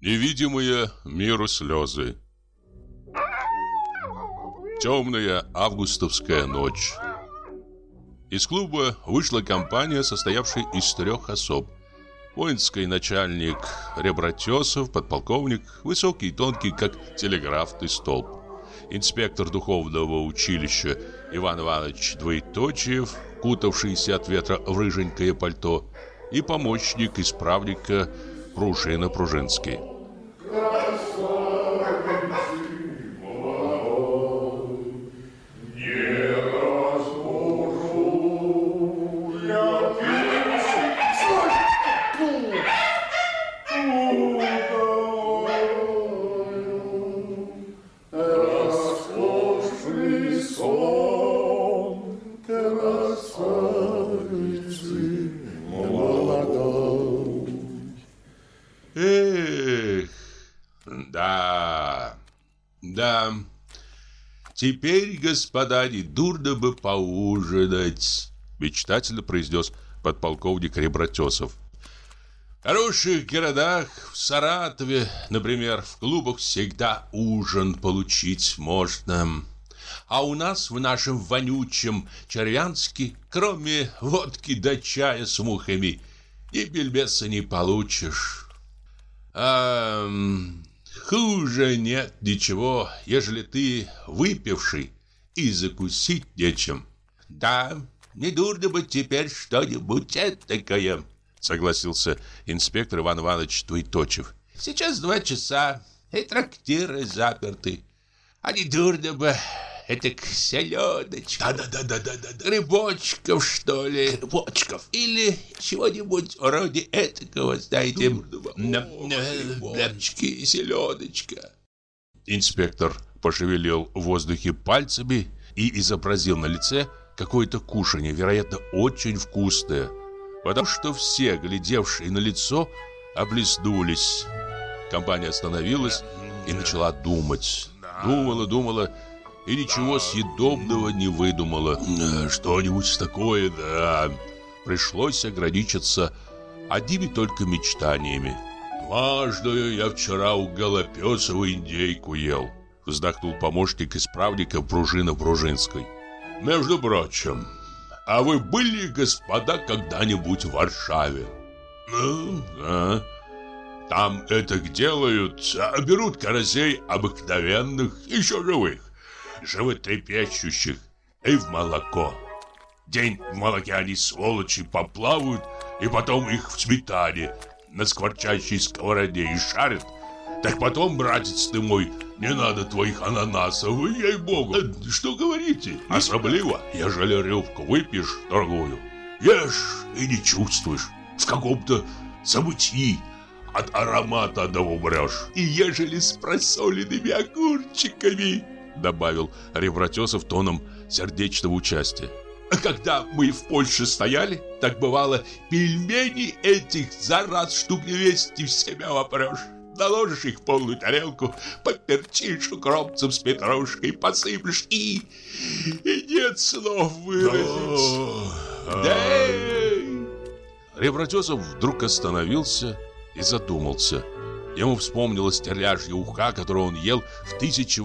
Невидимые миру слезы. Темная августовская ночь. Из клуба вышла компания, состоявшая из 3 особ. Воинский начальник Ребратесов, подполковник, высокий и тонкий, как телеграфный столб. Инспектор духовного училища Иван Иванович Двоеточиев, кутавшийся от ветра в рыженькое пальто, и помощник исправника Пружина Пружинский. Да, теперь, господа, не дурно бы поужинать, мечтательно произнес подполковник Ребратесов. В хороших городах, в Саратове, например, в клубах всегда ужин получить можно. А у нас в нашем вонючем Червянске, кроме водки да чая с мухами, и бельбеса не получишь. Хуже нет ничего, ежели ты выпивший и закусить нечем. Да, не дурно бы теперь что-нибудь этакое, согласился инспектор Иван Иванович Двоеточиев. Сейчас 2 часа, и трактиры заперты. А не дурно бы этак селедочка. Да. Грибочков, что ли? Грибочков. Или чего-нибудь вроде этакого, знаете. Грибочки и селедочка. Инспектор пошевелил в воздухе пальцами и изобразил на лице какое-то кушанье, вероятно, очень вкусное, потому что все, глядевшие на лицо, облизнулись. Компания остановилась и начала думать. Думала и ничего съедобного не выдумала. Что-нибудь такое, да. Пришлось ограничиться одними только мечтаниями. Важную я вчера у Голопесова индейку ел, вздохнул помощник исправника Пружина Пружинской. Между прочим, а вы были, господа, когда-нибудь в Варшаве? Да. Там это делают, берут карасей обыкновенных, еще живых, животрепещущих, и в молоко. День в молоке они, сволочи, поплавают, и потом их в сметане на скворчащей сковороде и шарят. Так потом, братец ты мой, не надо твоих ананасов, ей-богу. Что говорите? Особливо, ежели рюмку выпьешь другую, ешь и не чувствуешь, в каком-то забытии. От аромата одного умрешь. И ежели с просоленными огурчиками, добавил Ребратесов тоном сердечного участия. А когда мы в Польше стояли, так бывало, пельмени этих за раз штук 200 в себя вопрешь. Наложишь их в полную тарелку, поперчишь укропцем с петрушкой, посыплешь и нет слов выразить. Да. Ребратесов вдруг остановился и задумался. Ему вспомнилась терляжья уха, которую он ел в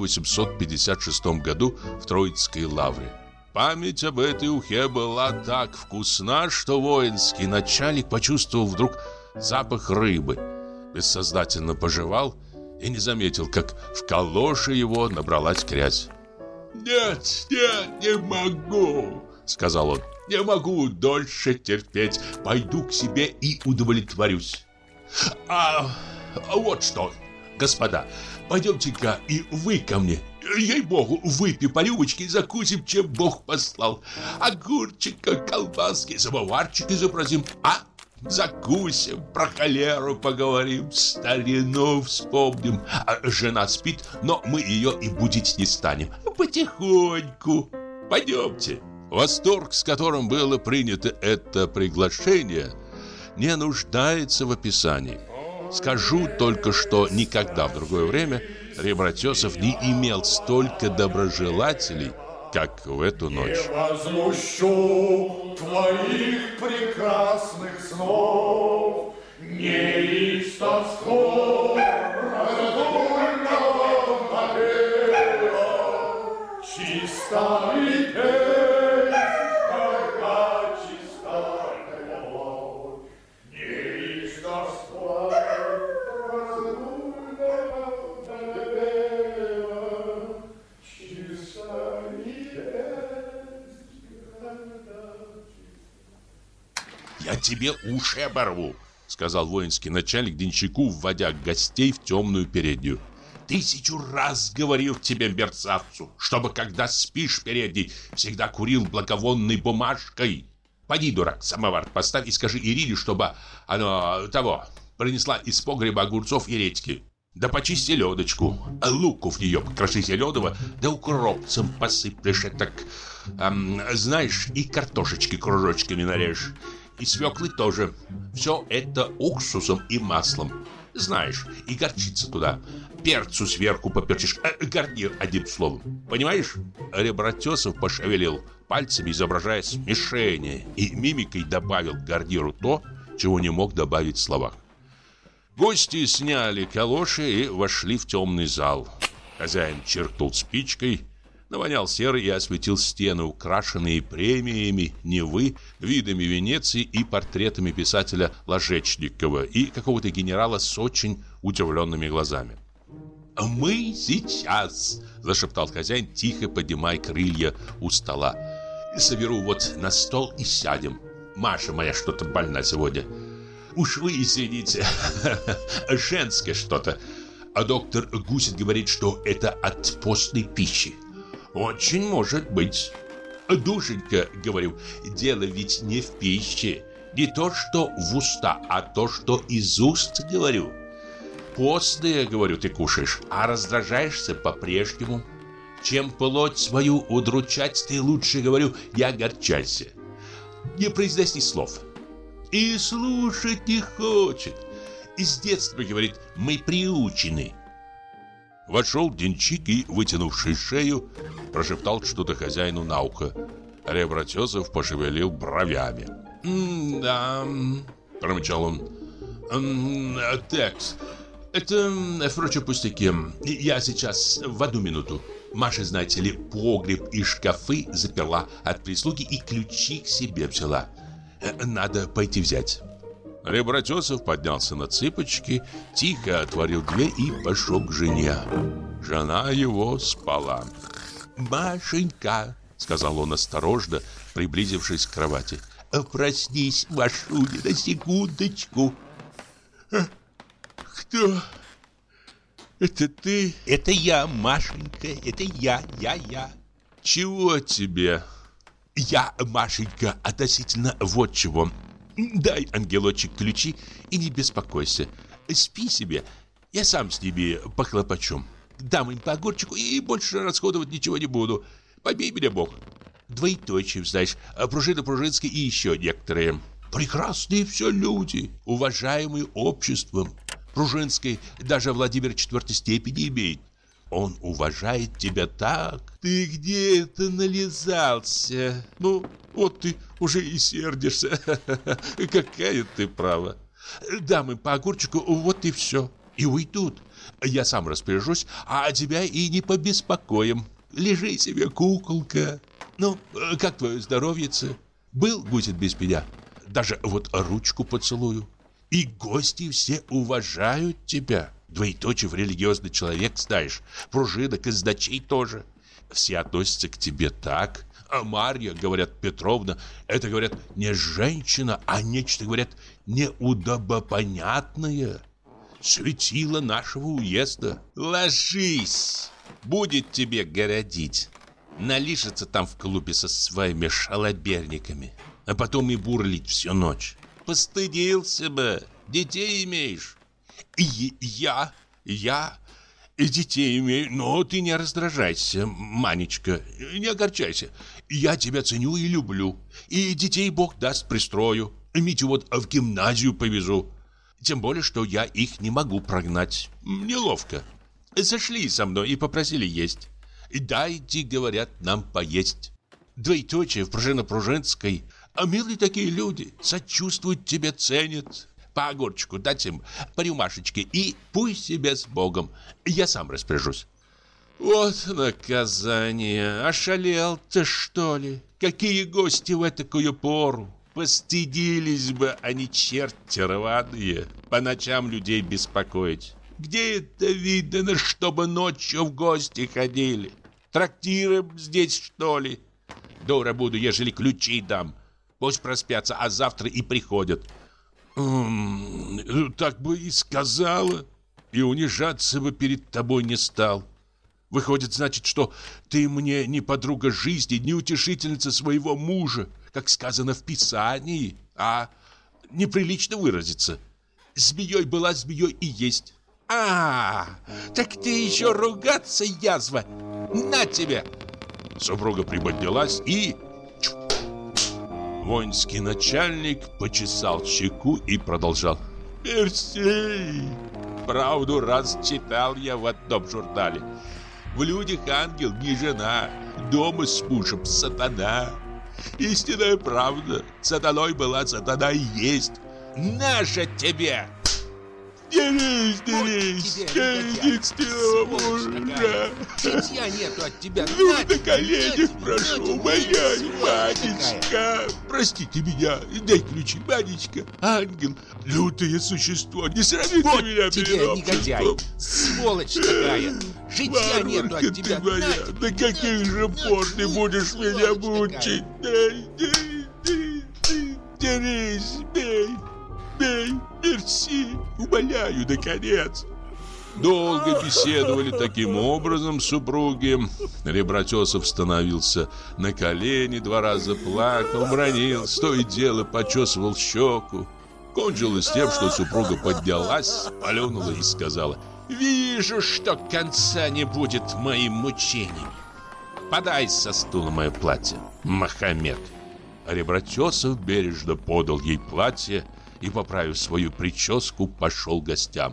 1856 году в Троицкой лавре. Память об этой ухе была так вкусна, что воинский начальник почувствовал вдруг запах рыбы, бессознательно пожевал и не заметил, как в калоше его набралась грязь. «Нет, не могу», — сказал он. «Не могу дольше терпеть. Пойду к себе и удовлетворюсь». А вот что, господа, пойдемте-ка и вы ко мне. Ей-богу, выпьем по рюмочке и закусим, чем Бог послал. Огурчика, колбаски, самоварчик изобразим, закусим, про холеру поговорим, старину вспомним. Жена спит, но мы ее и будить не станем. Потихоньку. Пойдемте. Восторг, с которым было принято это приглашение, не нуждается в описании. Скажу только, что никогда в другое время Ребратесов не имел столько доброжелателей, как в эту ночь. Не возмущу твоих прекрасных снов, неистовского. старый пень, когда чиста любовь, не из Господь, разгульного напева, чиста и есть, когда чиста. «Я тебе уши оборву», — сказал воинский начальник денщику, вводя гостей в темную переднюю. «1000 раз говорил тебе, мерзавцу, чтобы, когда спишь в передней, всегда курил благовонной бумажкой. Поди, дурак, самовар поставь и скажи Ирине, чтобы принесла из погреба огурцов и редьки. Да почисти ледочку, луку в нее покроши зеленого, да укропцем посыплешь так, знаешь, и картошечки кружочками нарежь. И свеклы тоже. Все это уксусом и маслом. Знаешь, и горчица туда. Перцу сверху поперчишь. Гарнир, одним словом. Понимаешь?» Ребратесов пошевелил пальцами, изображая смешение, и мимикой добавил к гарниру то, чего не мог добавить в словах. Гости сняли калоши и вошли в темный зал. Хозяин чиркнул спичкой, навонял серой и осветил стены, украшенные премиями Невы, видами Венеции и портретами писателя Ложечникова и какого-то генерала с очень удивленными глазами. «Мы сейчас», — зашептал хозяин, тихо поднимая крылья у стола, «соберу вот на стол и сядем. Маша моя что-то больна сегодня. Уж вы извините, женское что-то. А доктор Гусев говорит, что это от постной пищи. Очень может быть. Душенька, говорю, дело ведь не в пище. Не то, что в уста, а то, что из уст, говорю. Постное, говорю, ты кушаешь, а раздражаешься по-прежнему. Чем плоть свою удручать, ты лучше, говорю, не огорчайся. Не произноси слов. И слушать не хочет. С детства, говорит, мы приучены. Вошел денщик и, вытянувший шею, прошептал что-то хозяину на ухо. Ребратесов пошевелил бровями. «Да», — промычал он. «Так, это, впрочем, пустяки. Я сейчас в одну минуту. Маша, знаете ли, погреб и шкафы заперла от прислуги и ключи к себе взяла. Надо пойти взять». Ребратесов поднялся на цыпочки, тихо отворил дверь и пошел к жене. Жена его спала. «Машенька», — сказал он осторожно, приблизившись к кровати, — «проснись, Машуня, на секундочку». «Кто? Это ты?» «Это я, Машенька, это я. «Чего тебе?» «Я, Машенька, относительно вот чего. Дай, ангелочек, ключи и не беспокойся. Спи себе, я сам с ними похлопочу. Дам им по огурчику и больше расходовать ничего не буду. Побей меня Бог. Двоеточие, знаешь, пружина Пружинская и еще некоторые. Прекрасные все люди, уважаемые обществом. Пружинской даже Владимир 4 степени имеет. Он уважает тебя так. Ты где это нализался? Ну, вот ты уже и сердишься. Какая ты права. Дам им по огурчику, вот и все. И уйдут. Я сам распоряжусь, а тебя и не побеспокоим. Лежи себе, куколка. Ну, как твое здоровьице? Был Гусев без меня? Даже вот ручку поцелую. И гости все уважают тебя. Двоеточие в религиозный человек, знаешь. Пружина, казначей тоже. Все относятся к тебе так. А Марья, говорят, Петровна, это, говорят, не женщина, а нечто, говорят, неудобопонятное. Светило нашего уезда. Ложись, будет тебе городить. Налижется там в клубе со своими шалоберниками, а потом и бурлить всю ночь. Постыдился бы, детей имеешь. И я и детей имею, но ты не раздражайся, Манечка, не огорчайся. Я тебя ценю и люблю, и детей Бог даст пристрою. Митю вот в гимназию повезу. Тем более, что я их не могу прогнать. Неловко. Зашли со мной и попросили есть. Дайте, говорят, нам поесть. Двоеточие в Пружино-Пружинской. А милые такие люди, сочувствуют тебе, ценят. По огурчику дать им, по рюмашечке, и пусть себе с Богом. Я сам распоряжусь. Вот наказание. Ошалел ты, что ли? Какие гости в такую пору? Постыдились бы они, черти рваные, по ночам людей беспокоить. Где это видно, чтобы ночью в гости ходили? Трактиром здесь, что ли? Дура буду, ежели ключи дам. Пусть проспятся, а завтра и приходят. Так бы и сказала, и унижаться бы перед тобой не стал. Выходит, значит, что ты мне не подруга жизни, не утешительница своего мужа, как сказано в Писании, а неприлично выразиться. Змеей была, змеей и есть. Так ты еще ругаться, язва! На тебе! Супруга приподнялась и... Воинский начальник почесал щеку и продолжал. Мерси! Правду раз читал я в одном журнале. В людях ангел не жена, дома с мужем сатана. Истинная правда. Сатаной была, сатана и есть. Наша тебе! Дерись, мужа! Житья нету от тебя. На коленях прошу, умоляю, Манечка. Простите меня, дай ключи, Манечка. Ангел, лютое существо, не срами ты меня перед обществом. Негодяй, сволочь такая. Житья нету от тебя. До каких же пор ты будешь меня мучить? Дерись, бей. Бей, мерси, умоляю, наконец. Долго беседовали таким образом супруги. Ребратесов становился на колени, 2 раза плакал, бранил, то и дело почесывал щеку. Кончилось тем, что супруга поднялась, полюнула и сказала: «Вижу, что конца не будет моим мучениям. Подай со стула мое платье, Мохаммед». Ребратесов бережно подал ей платье и, поправив свою прическу, пошел к гостям.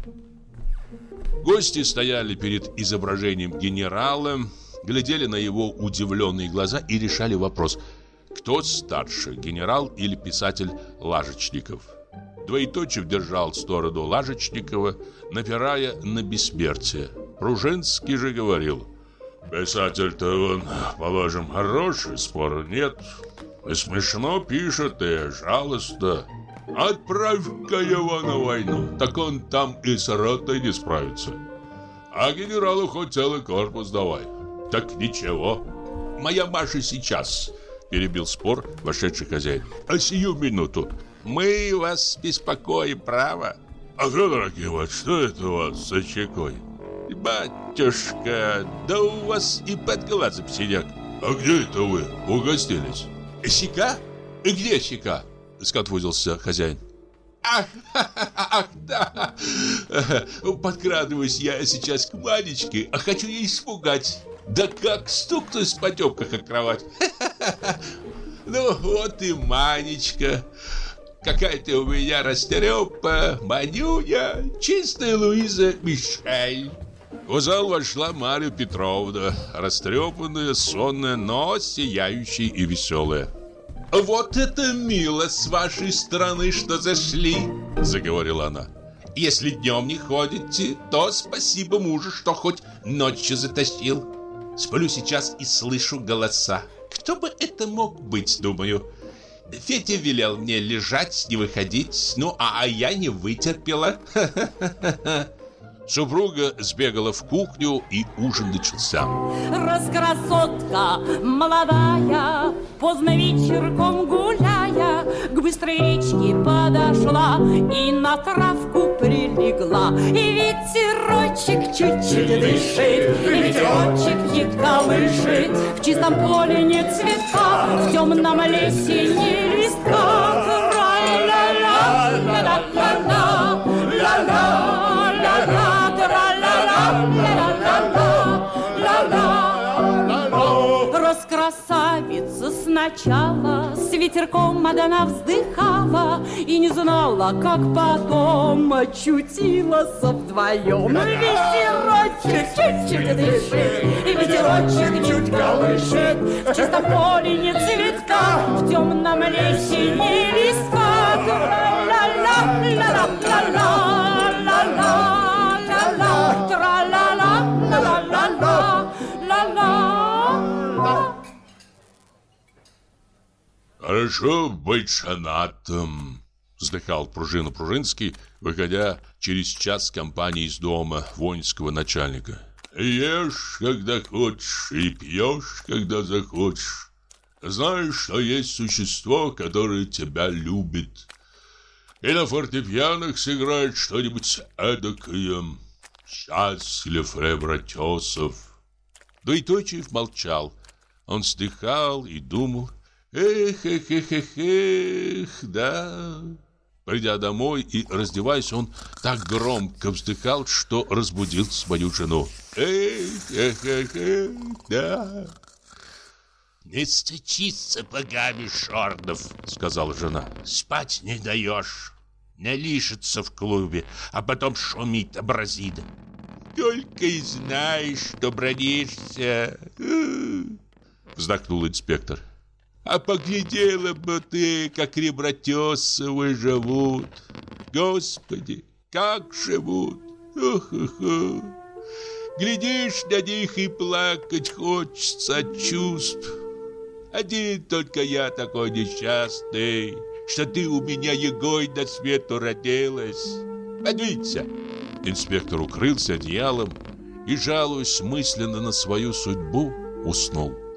Гости стояли перед изображением генерала, глядели на его удивленные глаза и решали вопрос: кто старше, генерал или писатель Лажечников? Двоеточив держал сторону Лажечникова, напирая на бессмертие. Пружинский же говорил: писатель-то он, положим, хороший, спора нет, и смешно пишет, и жалостно. Отправь-ка его на войну, так он там и с ротой не справится. А генералу хоть целый корпус давай. Так ничего. Моя Маша сейчас, перебил спор вошедший хозяин. А сию минуту. Мы вас беспокоим, право. А Федор Акимович, что это у вас за щекой? Батюшка, да у вас и под глазом синяк. А где это вы угостились? Щека? И где щека? Сконфузился хозяин. Ах, да. Подкрадываюсь я сейчас к Манечке, а хочу ей испугать. Да как стукнусь в потемках о кровать. Ну вот и Манечка. Какая ты у меня растрепа, Манюня, чистая Луиза Мишель. В зал вошла Марья Петровна, растрепанная, сонная, но сияющая и веселая. «Вот это мило с вашей стороны, что зашли», — заговорила она. «Если днем не ходите, то спасибо мужу, что хоть ночью затащил. Сплю сейчас и слышу голоса. Кто бы это мог быть, думаю. Федя велел мне лежать, не выходить, ну а я не вытерпела». Супруга сбегала в кухню, и ужин начался. Раскрасотка молодая, поздно вечерком гуляя, к быстрой речке подошла и на травку прилегла. И ветерочек чуть-чуть дышит, и ветерочек едко колышет. В чистом поле нет цветка, в темном лесе не листка. Тра-ля-ля, ля-ля-ля-ля, ля-ля-ля-ля. Раскрасавица сначала с ветерком она вздыхала и не знала, как потом очутилась вдвоем. Ветерочек чуть-чуть дышит, и ветерочек чуть колышет. В чистом поле нет цветка, в темном лесе не листка. Ла-ла-ла-ла-ла-ла-ла. хорошо быть женатым», — вздыхал Пружина-Пружинский, выходя через час с компанией из дома воинского начальника. «Ешь, когда хочешь, и пьешь, когда захочешь. Знаешь, что есть существо, которое тебя любит. И на фортепианах сыграет что-нибудь эдакое. Счастлив Ребратесов». Дуйточев молчал. Он вздыхал и думал: «Эх, да». Придя домой и раздеваясь, он так громко вздыхал, что разбудил свою жену. «Эх, да». «Не стучись сапогами, Шордов», — сказала жена. «Спать не даешь. Не лишится в клубе, а потом шумит, образит. Только и знаешь, что бронишься». Вздохнул инспектор. «А поглядела бы ты, как Ребратесовы живут. Господи, как живут! Ох-ох-ох! Глядишь на них и плакать хочется от чувств. Один только я такой несчастный, что ты у меня егой на свету родилась. Подвинься!» Инспектор укрылся одеялом и, жалуясь мысленно на свою судьбу, уснул.